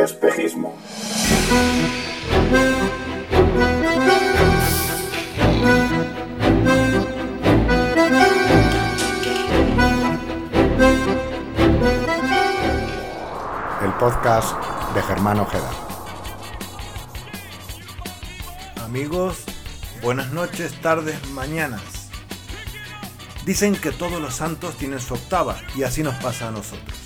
espejismo. El podcast de Germán Ojeda. Amigos, buenas noches, tardes, mañanas. Dicen que todos los santos tienen su octava y así nos pasa a nosotros.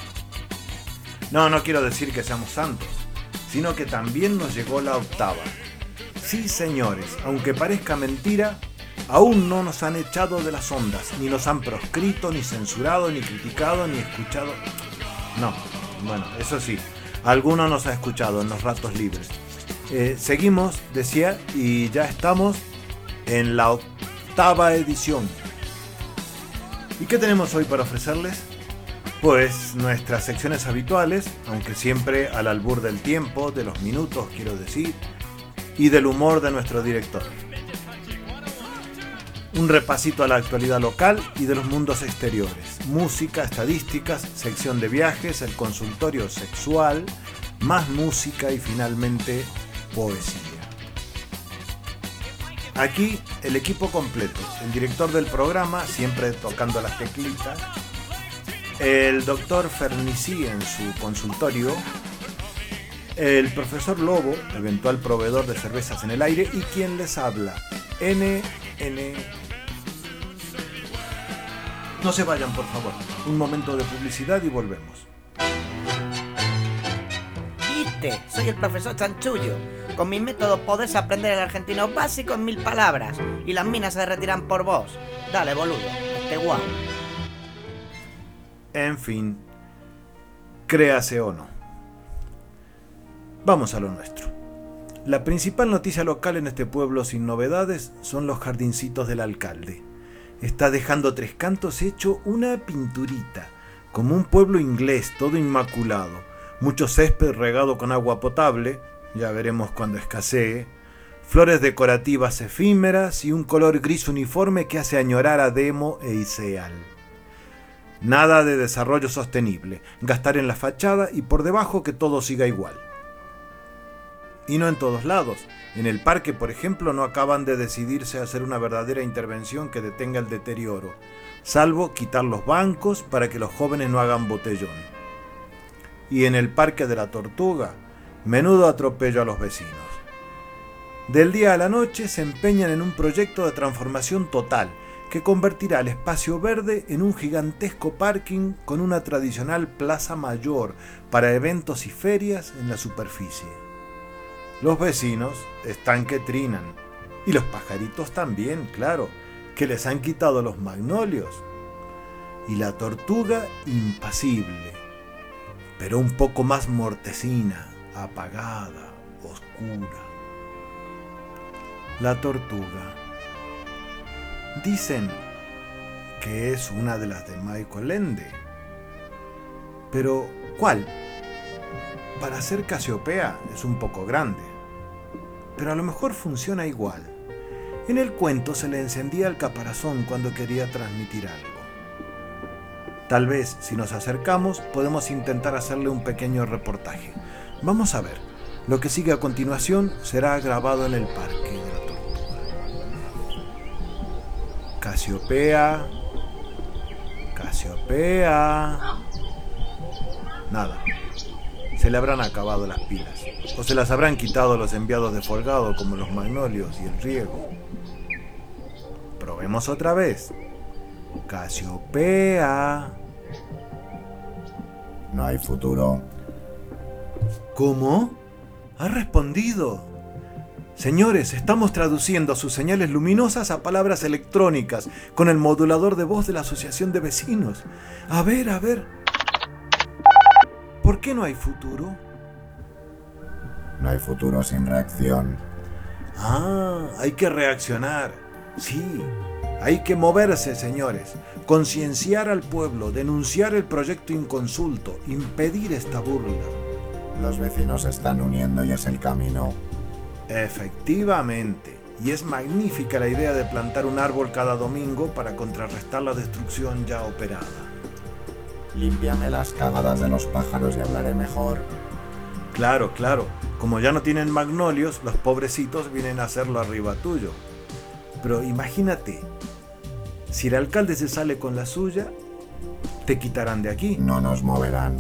No quiero decir que seamos santos, sino que también nos llegó la octava. Sí, señores, aunque parezca mentira, aún no nos han echado de las ondas, ni nos han proscrito, ni censurado, ni criticado, ni escuchado. No, bueno, eso sí, alguno nos ha escuchado en los ratos libres. Seguimos, decía, y ya estamos en la octava edición. ¿Y qué tenemos hoy para ofrecerles? Pues nuestras secciones habituales, aunque siempre al albur del tiempo, de los minutos quiero decir, y del humor de nuestro director. Un repasito a la actualidad local y de los mundos exteriores. Música, estadísticas, sección de viajes, el consultorio sexual, más música y finalmente poesía. Aquí el equipo completo, el director del programa, siempre tocando las teclitas, el doctor Fernicí en su consultorio, el profesor Lobo, eventual proveedor de cervezas en el aire, y quien les habla, NN. No se vayan, por favor, un momento de publicidad y volvemos. ¿Viste? Soy el profesor Chanchullo. Con mi método podés aprender el argentino básico en 1000 palabras y las minas se retiran por vos. Dale, boludo, guau. En fin, créase o no. Vamos a lo nuestro. La principal noticia local en este pueblo sin novedades son los jardincitos del alcalde. Está dejando Tres Cantos hecho una pinturita, como un pueblo inglés, todo inmaculado. Mucho césped regado con agua potable, ya veremos cuando escasee, flores decorativas efímeras y un color gris uniforme que hace añorar a Demo e Iseal. Nada de desarrollo sostenible, gastar en la fachada y por debajo que todo siga igual. Y no en todos lados. En el parque, por ejemplo, no acaban de decidirse a hacer una verdadera intervención que detenga el deterioro, salvo quitar los bancos para que los jóvenes no hagan botellón. Y en el Parque de la Tortuga, menudo atropello a los vecinos. Del día a la noche se empeñan en un proyecto de transformación total que convertirá el espacio verde en un gigantesco parking con una tradicional plaza mayor para eventos y ferias en la superficie. Los vecinos están que trinan, y los pajaritos también, claro, que les han quitado los magnolios. Y la tortuga impasible, pero un poco más mortecina, apagada, oscura. La tortuga. Dicen que es una de las de Michael Ende. Pero, ¿cuál? Para ser Casiopea es un poco grande, pero a lo mejor funciona igual. En el cuento se le encendía el caparazón cuando quería transmitir algo. Tal vez, si nos acercamos, podemos intentar hacerle un pequeño reportaje. Vamos a ver. Lo que sigue a continuación será grabado en el Parque de la Tortuga. Casiopea. Nada. Se le habrán acabado las pilas. O se las habrán quitado los enviados de Folgado como los magnolios y el riego. Probemos otra vez. Casiopea. No hay futuro. ¿Cómo? Ha respondido. Señores, estamos traduciendo sus señales luminosas a palabras electrónicas con el modulador de voz de la Asociación de Vecinos. A ver. ¿Por qué no hay futuro? No hay futuro sin reacción. Hay que reaccionar. Sí, hay que moverse, señores. Concienciar al pueblo, denunciar el proyecto inconsulto, impedir esta burla. Los vecinos se están uniendo y es el camino. Efectivamente. Y es magnífica la idea de plantar un árbol cada domingo para contrarrestar la destrucción ya operada. Límpiame las cagadas de los pájaros y hablaré mejor. Claro, claro. Como ya no tienen magnolios, los pobrecitos vienen a hacerlo arriba tuyo. Pero imagínate, si el alcalde se sale con la suya, te quitarán de aquí. No nos moverán.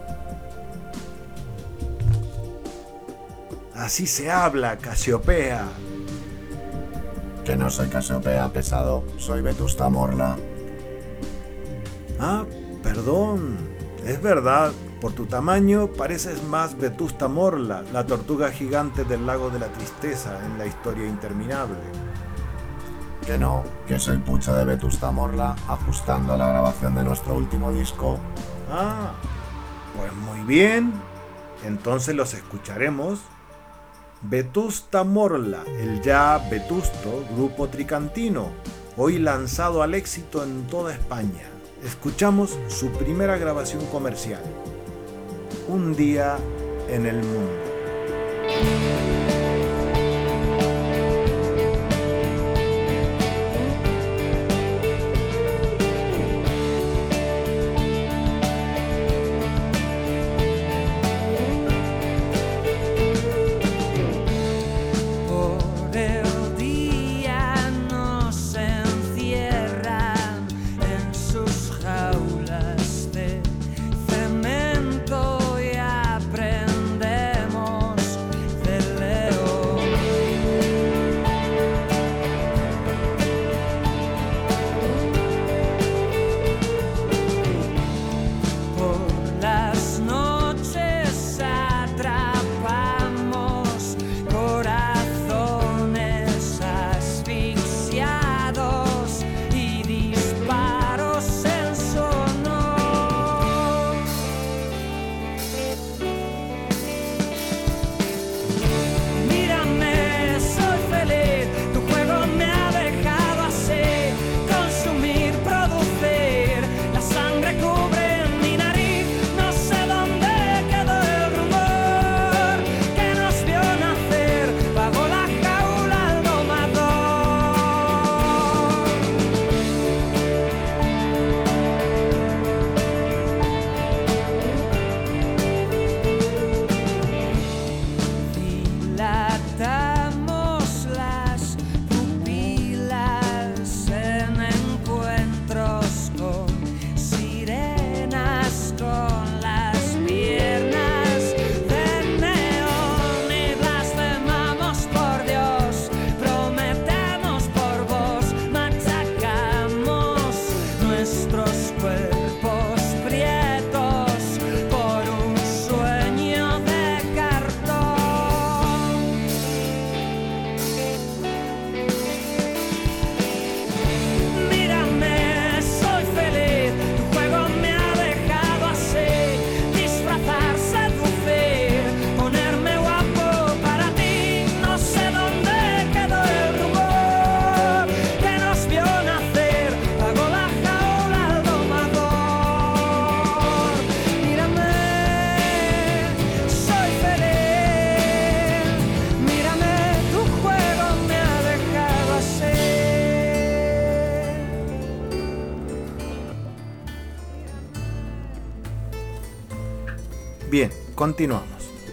Así se habla, Casiopea. Que no soy Casiopea, pesado. Soy Vetusta Morla. Ah, perdón. Es verdad, por tu tamaño pareces más Vetusta Morla, la tortuga gigante del lago de la tristeza en la historia interminable. Que no, que soy Pucho de Vetusta Morla, ajustando a la grabación de nuestro último disco. Ah, pues muy bien. Entonces los escucharemos. Vetusta Morla, el ya vetusto grupo tricantino, hoy lanzado al éxito en toda España. Escuchamos su primera grabación comercial, Un día en el mundo. Bien, continuamos.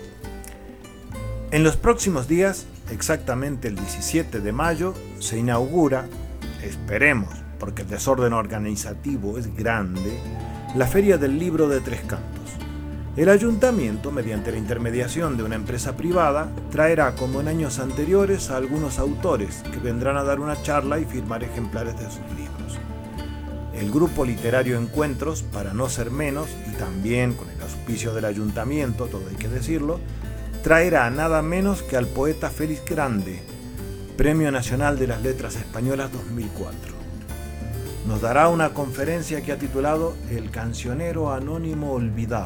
En los próximos días, exactamente el 17 de mayo, se inaugura, esperemos, porque el desorden organizativo es grande, la Feria del Libro de Tres Cantos. El ayuntamiento, mediante la intermediación de una empresa privada, traerá, como en años anteriores, a algunos autores que vendrán a dar una charla y firmar ejemplares de sus libros. El grupo literario Encuentros, para no ser menos, y también con el auspicio del ayuntamiento, todo hay que decirlo, traerá nada menos que al poeta Félix Grande, Premio Nacional de las Letras Españolas 2004. Nos dará una conferencia que ha titulado El cancionero anónimo olvidado.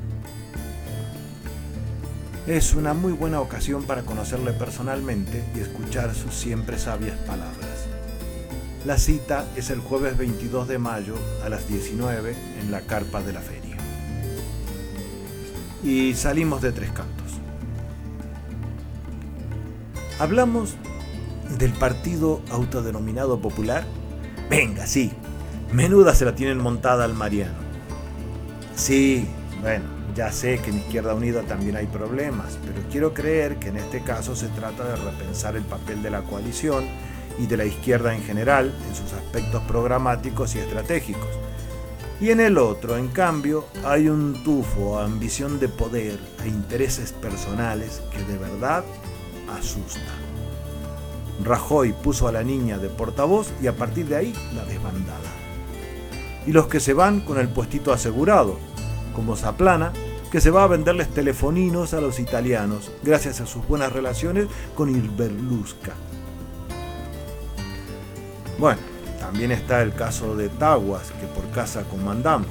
Es una muy buena ocasión para conocerle personalmente y escuchar sus siempre sabias palabras. La cita es el jueves 22 de mayo a las 19 en la carpa de la feria. Y salimos de Tres Cantos. Hablamos del partido autodenominado popular. Venga, sí, menuda se la tienen montada al Mariano. Sí, bueno, Ya sé que en Izquierda Unida también hay problemas, pero quiero creer que en este caso se trata de repensar el papel de la coalición y de la izquierda en general en sus aspectos programáticos y estratégicos. Y en el otro, en cambio, hay un tufo, ambición de poder e intereses personales que de verdad asusta. Rajoy puso a la niña de portavoz y a partir de ahí la desbandada. Y los que se van con el puestito asegurado, como Zaplana, que se va a venderles telefoninos a los italianos gracias a sus buenas relaciones con il Berlusca. Bueno, también está el caso de Taguas, que por casa comandamos.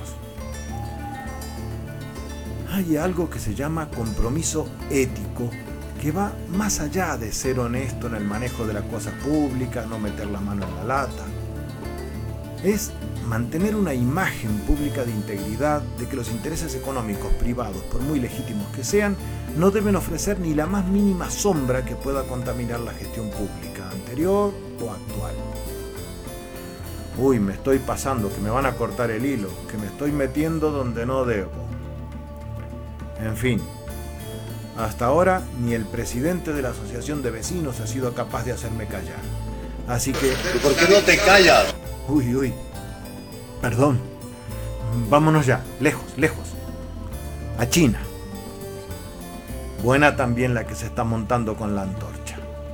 Hay algo que se llama compromiso ético, que va más allá de ser honesto en el manejo de la cosa pública, no meter la mano en la lata. Es mantener una imagen pública de integridad, de que los intereses económicos privados, por muy legítimos que sean, no deben ofrecer ni la más mínima sombra que pueda contaminar la gestión pública, anterior o actual. Uy, me estoy pasando, que me van a cortar el hilo, que me estoy metiendo donde no debo. En fin, hasta ahora ni el presidente de la Asociación de Vecinos ha sido capaz de hacerme callar. Así que... ¿Por qué no te callas? Uy, perdón. Vámonos ya, lejos. A China. Buena también la que se está montando con la antorcha.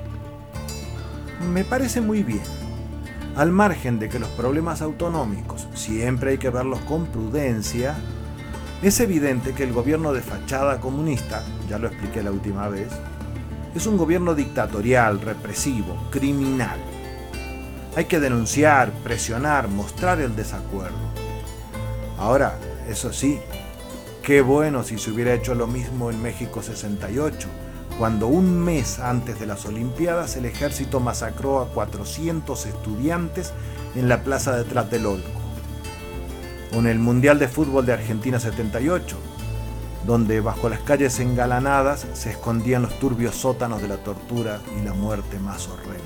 Me parece muy bien. Al margen de que los problemas autonómicos siempre hay que verlos con prudencia, es evidente que el gobierno de fachada comunista, ya lo expliqué la última vez, es un gobierno dictatorial, represivo, criminal. Hay que denunciar, presionar, mostrar el desacuerdo. Ahora, eso sí, qué bueno si se hubiera hecho lo mismo en México 68, cuando un mes antes de las Olimpiadas el ejército masacró a 400 estudiantes en la plaza de Tlatelolco. O en el Mundial de Fútbol de Argentina 78, donde bajo las calles engalanadas se escondían los turbios sótanos de la tortura y la muerte más horrenda.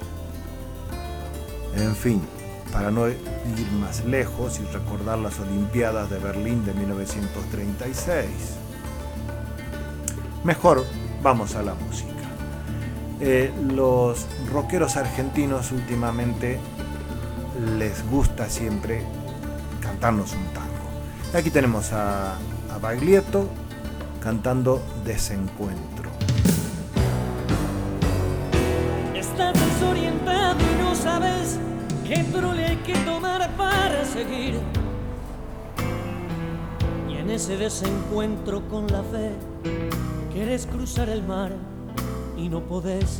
En fin, para no ir más lejos y recordar las Olimpiadas de Berlín de 1936, mejor vamos a la música. Los rockeros argentinos últimamente les gusta siempre cantarnos un tango. Aquí tenemos a Baglietto cantando Desencuentro. Estás desorientado y no sabes qué trole hay que tomar para seguir. Y en ese desencuentro con la fe quieres cruzar el mar y no podés.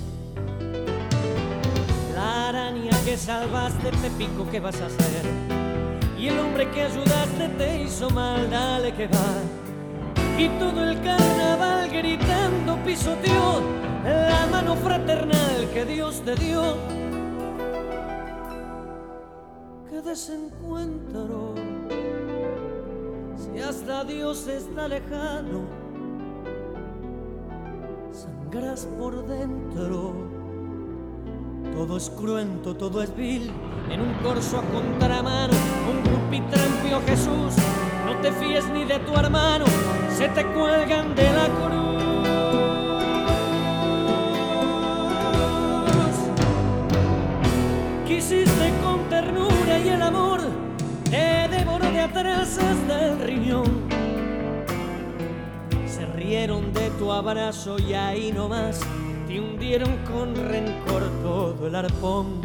La araña que salvaste te picó, ¿qué vas a hacer? Y el hombre que ayudaste te hizo mal, dale que va. Y todo el carnaval gritando pisoteó la mano fraternal que Dios te dio. ¡Qué desencuentro! Si hasta Dios está lejano, sangras por dentro. Todo es cruento, todo es vil. En un corso a contramano, un cupitrampio Jesús. No te fíes ni de tu hermano, se te cuelgan de la cruz. Quisiste con ternura y el amor te devoró de atrás hasta el riñón. Se rieron de tu abrazo y ahí nomás te hundieron con rencor todo el arpón.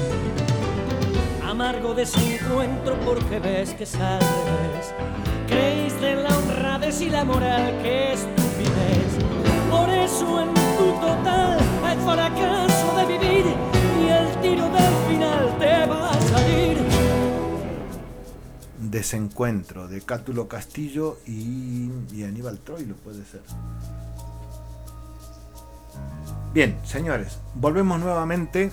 Amargo desencuentro porque ves que sabes. Creíste en la honradez y la moral, qué estupidez. Por eso en tu total hay fracaso de vivir y el tiro del final te va a salir. Desencuentro de Cátulo Castillo y Aníbal Troilo, puede ser. Bien, señores, volvemos nuevamente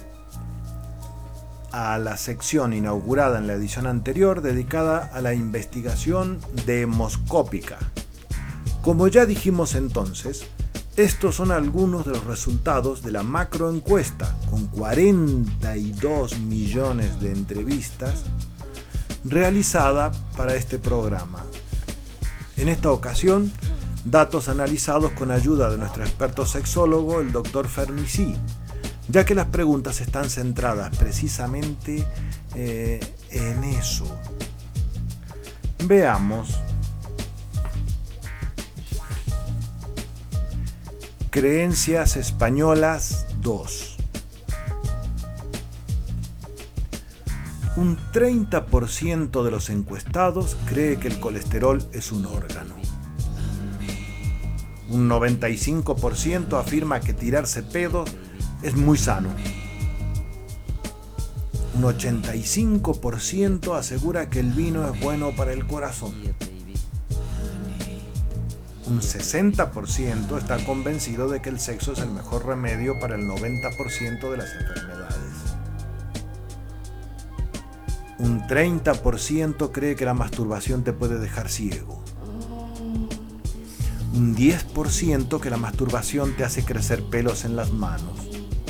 a la sección inaugurada en la edición anterior dedicada a la investigación demoscópica. Como ya dijimos entonces, estos son algunos de los resultados de la macroencuesta con 42 millones de entrevistas realizada para este programa. En esta ocasión, datos analizados con ayuda de nuestro experto sexólogo, el Dr. Fernici, ya que las preguntas están centradas precisamente en eso. Veamos. Creencias españolas 2. Un 30% de los encuestados cree que el colesterol es un órgano. Un 95% afirma que tirarse pedos es muy sano. Un 85% asegura que el vino es bueno para el corazón. Un 60% está convencido de que el sexo es el mejor remedio para el 90% de las enfermedades. Un 30% cree que la masturbación te puede dejar ciego. Un 10% que la masturbación te hace crecer pelos en las manos.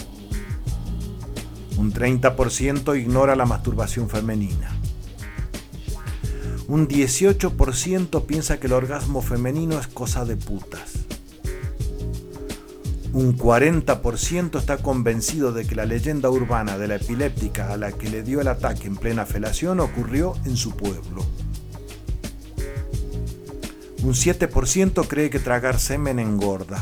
Un 30% ignora la masturbación femenina. Un 18% piensa que el orgasmo femenino es cosa de putas. Un 40% está convencido de que la leyenda urbana de la epiléptica a la que le dio el ataque en plena felación ocurrió en su pueblo. Un 7% cree que tragar semen engorda.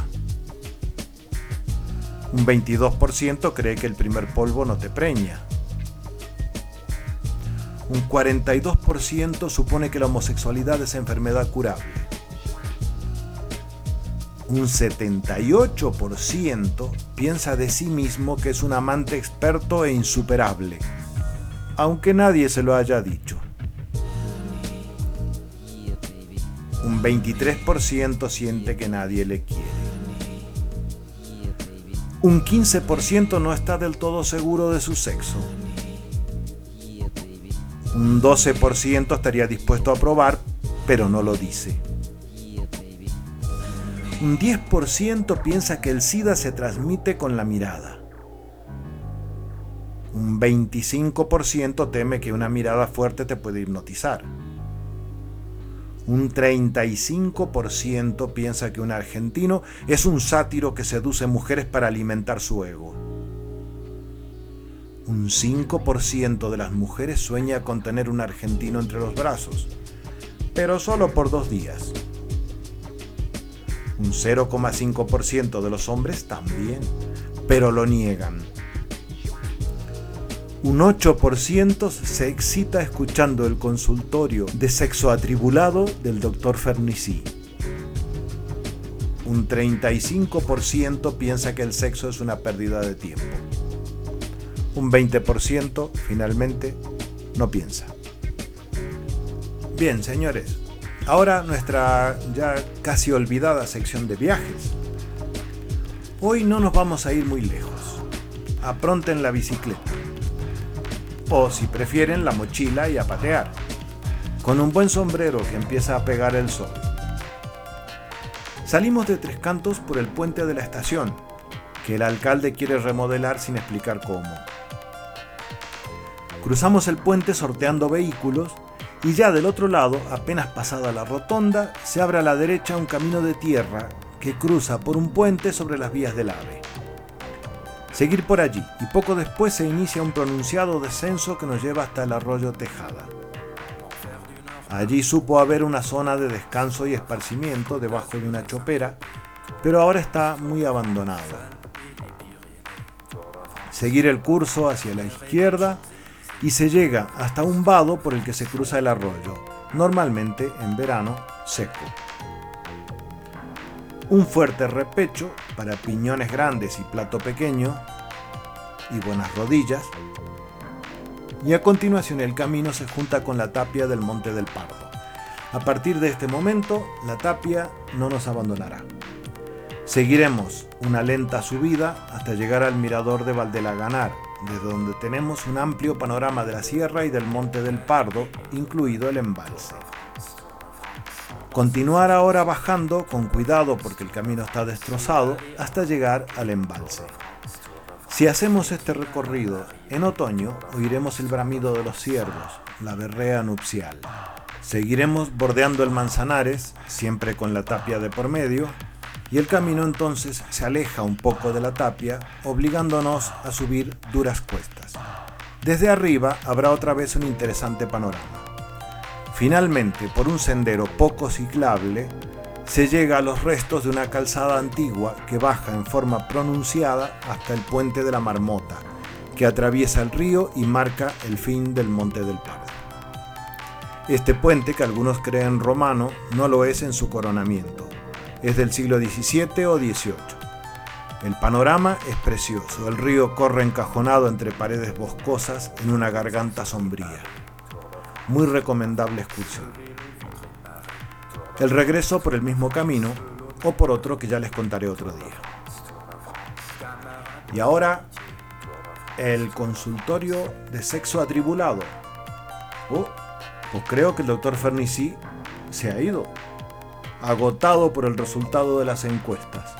Un 22% cree que el primer polvo no te preña. Un 42% supone que la homosexualidad es enfermedad curable. Un 78% piensa de sí mismo que es un amante experto e insuperable, aunque nadie se lo haya dicho. Un 23% siente que nadie le quiere. Un 15% no está del todo seguro de su sexo. Un 12% estaría dispuesto a probar, pero no lo dice. Un 10% piensa que el SIDA se transmite con la mirada. Un 25% teme que una mirada fuerte te puede hipnotizar. Un 35% piensa que un argentino es un sátiro que seduce mujeres para alimentar su ego. Un 5% de las mujeres sueña con tener un argentino entre los brazos, pero solo por 2 días. Un 0,5% de los hombres también, pero lo niegan. Un 8% se excita escuchando el consultorio de sexo atribulado del Dr. Fernici. Un 35% piensa que el sexo es una pérdida de tiempo. Un 20% finalmente no piensa. Bien, señores, ahora nuestra ya casi olvidada sección de viajes. Hoy no nos vamos a ir muy lejos. Apronten la bicicleta. O si prefieren, la mochila y a patear. Con un buen sombrero que empieza a pegar el sol. Salimos de Tres Cantos por el puente de la estación, que el alcalde quiere remodelar sin explicar cómo. Cruzamos el puente sorteando vehículos y ya del otro lado, apenas pasada la rotonda, se abre a la derecha un camino de tierra que cruza por un puente sobre las vías del AVE. Seguir por allí y poco después se inicia un pronunciado descenso que nos lleva hasta el arroyo Tejada. Allí supo haber una zona de descanso y esparcimiento debajo de una chopera, pero ahora está muy abandonada. Seguir el curso hacia la izquierda y se llega hasta un vado por el que se cruza el arroyo, normalmente en verano seco. Un fuerte repecho para piñones grandes y plato pequeño y buenas rodillas, y a continuación el camino se junta con la tapia del Monte del Pardo. A partir de este momento, la tapia no nos abandonará. Seguiremos una lenta subida hasta llegar al mirador de Valdelaganar, desde donde tenemos un amplio panorama de la sierra y del Monte del Pardo, incluido el embalse. Continuar ahora bajando con cuidado porque el camino está destrozado hasta llegar al embalse. Si hacemos este recorrido en otoño, oiremos el bramido de los ciervos, la berrea nupcial. Seguiremos bordeando el Manzanares, siempre con la tapia de por medio, y el camino entonces se aleja un poco de la tapia, obligándonos a subir duras cuestas. Desde arriba habrá otra vez un interesante panorama. Finalmente, por un sendero poco ciclable, se llega a los restos de una calzada antigua que baja en forma pronunciada hasta el puente de la Marmota, que atraviesa el río y marca el fin del Monte del Pardo. Este puente, que algunos creen romano, no lo es en su coronamiento. Es del siglo XVII o XVIII. El panorama es precioso. El río corre encajonado entre paredes boscosas en una garganta sombría. Muy recomendable excursión. El regreso por el mismo camino o por otro que ya les contaré otro día. Y ahora, el consultorio de sexo atribulado. Pues creo que el doctor Fernicí se ha ido, agotado por el resultado de las encuestas.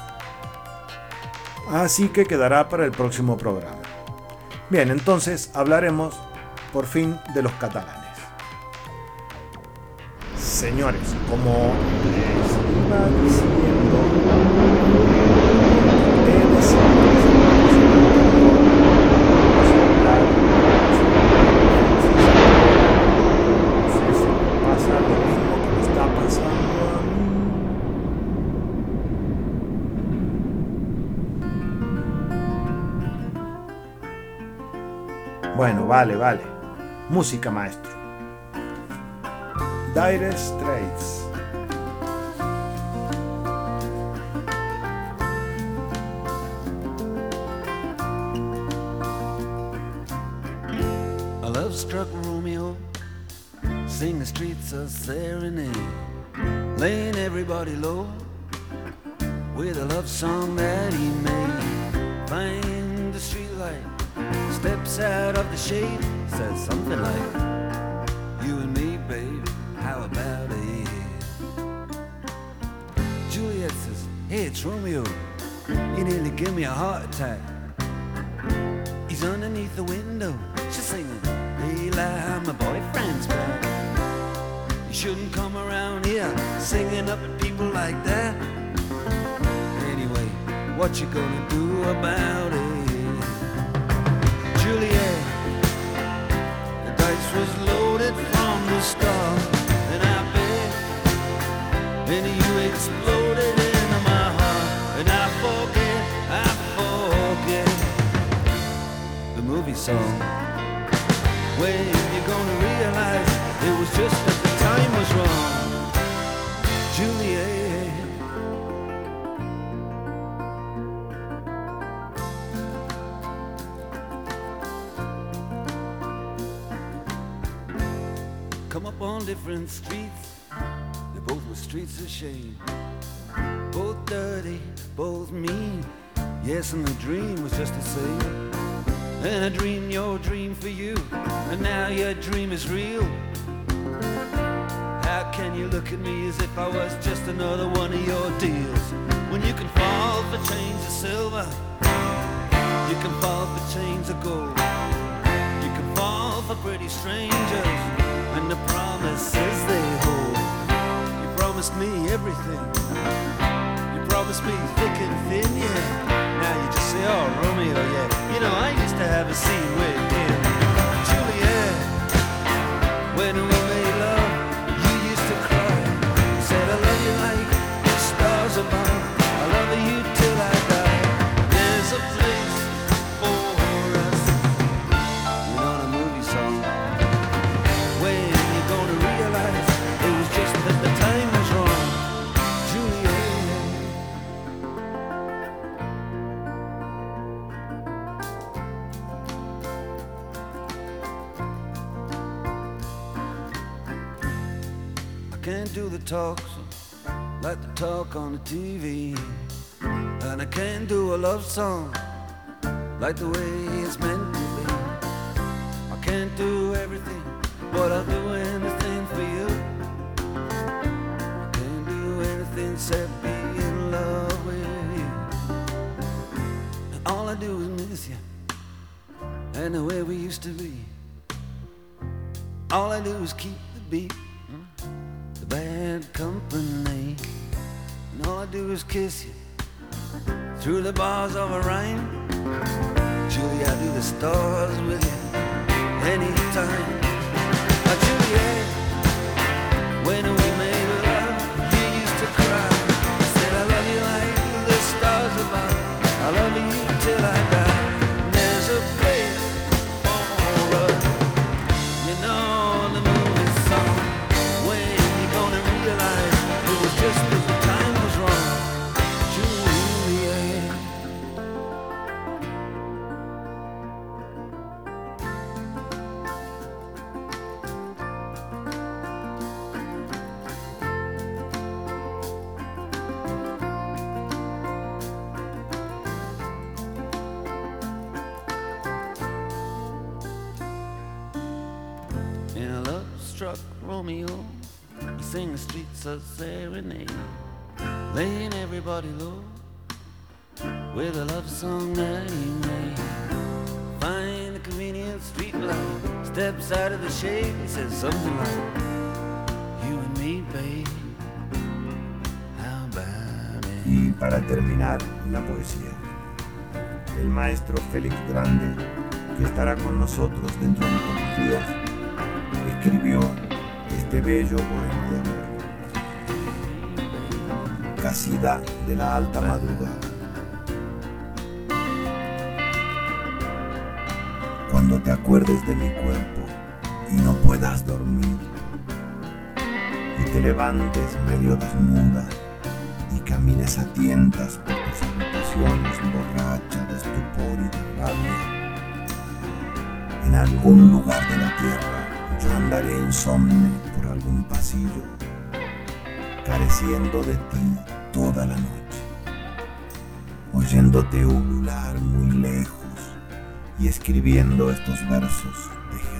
Así que quedará para el próximo programa. Bien, entonces hablaremos por fin de los catalanes. Señores, como les iba diciendo, pasa lo mismo que me está pasando a mí. Bueno, vale. Música, maestro. Dire Straits. A love-struck Romeo sing the streets a serenade, laying everybody low with a love song that he made. Find the streetlight, steps out of the shade, says something like, "You and me, baby, how about it?" Juliet says, "Hey, it's Romeo, you nearly give me a heart attack." He's underneath the window, she's singing, "Hey, lie, my boyfriend's back." You shouldn't come around here singing up at people like that. Anyway, what you gonna do about it? Juliet, the dice was loaded from the start, and I bet, and you exploded into my heart, and I forget the movie song. When you're gonna realize it was just that the time was wrong, Juliet. Come up on different streets, they both were streets of shame, both dirty, both mean. Yes, and the dream was just the same. And I dreamed your dream for you, and now your dream is real. How can you look at me as if I was just another one of your deals? When you can fall for chains of silver, you can fall for chains of gold, you can fall for pretty strangers and the promises they hold. You promised me everything, you promised me thick and thin, yeah. Now you just say, "Oh, Romeo, yeah, you know, I used to have a scene with him." Juliet, when we made love, you used to cry, said, "I love you like the stars above, I love you till I die. There's a place for us." You know the movie song. When you're gonna realize it was just that the time was wrong, Juliet. Can't do the talks like the talk on the TV, and I can't do a love song like the way it's meant to be. I can't do everything, but I'll do anything for you. I can't do anything except be in love with you. And all I do is miss you and the way we used to be. All I do is keep the beat to bad company. And all I do is kiss you through the bars of a rhyme. Julie, I do the stars with you anytime. Juliet, when we made love, you used to cry. I said I love you like the stars above. I love you till I die. And there's a place for us, you know, the movie song. When you gonna realize it was just that the time was wrong, Juliet. In a love-struck Romeo, we sing the streets a serenade, laying everybody low with a love song that he made. Find a convenient street light, steps out of the shade, he says something like, you and me, babe, how about it? Y para terminar, la poesía. El maestro Félix Grande, que estará con nosotros dentro de pocos días, escribió este bello poema de amor. Casida de la alta madrugada. Cuando te acuerdes de mi cuerpo y no puedas dormir, y te levantes medio desnuda y camines a tientas por tus habitaciones borracha de estupor y de rabia, en algún lugar de la tierra yo andaré insomne por algún pasillo, careciendo de ti toda la noche, oyéndote ulular muy lejos y escribiendo estos versos de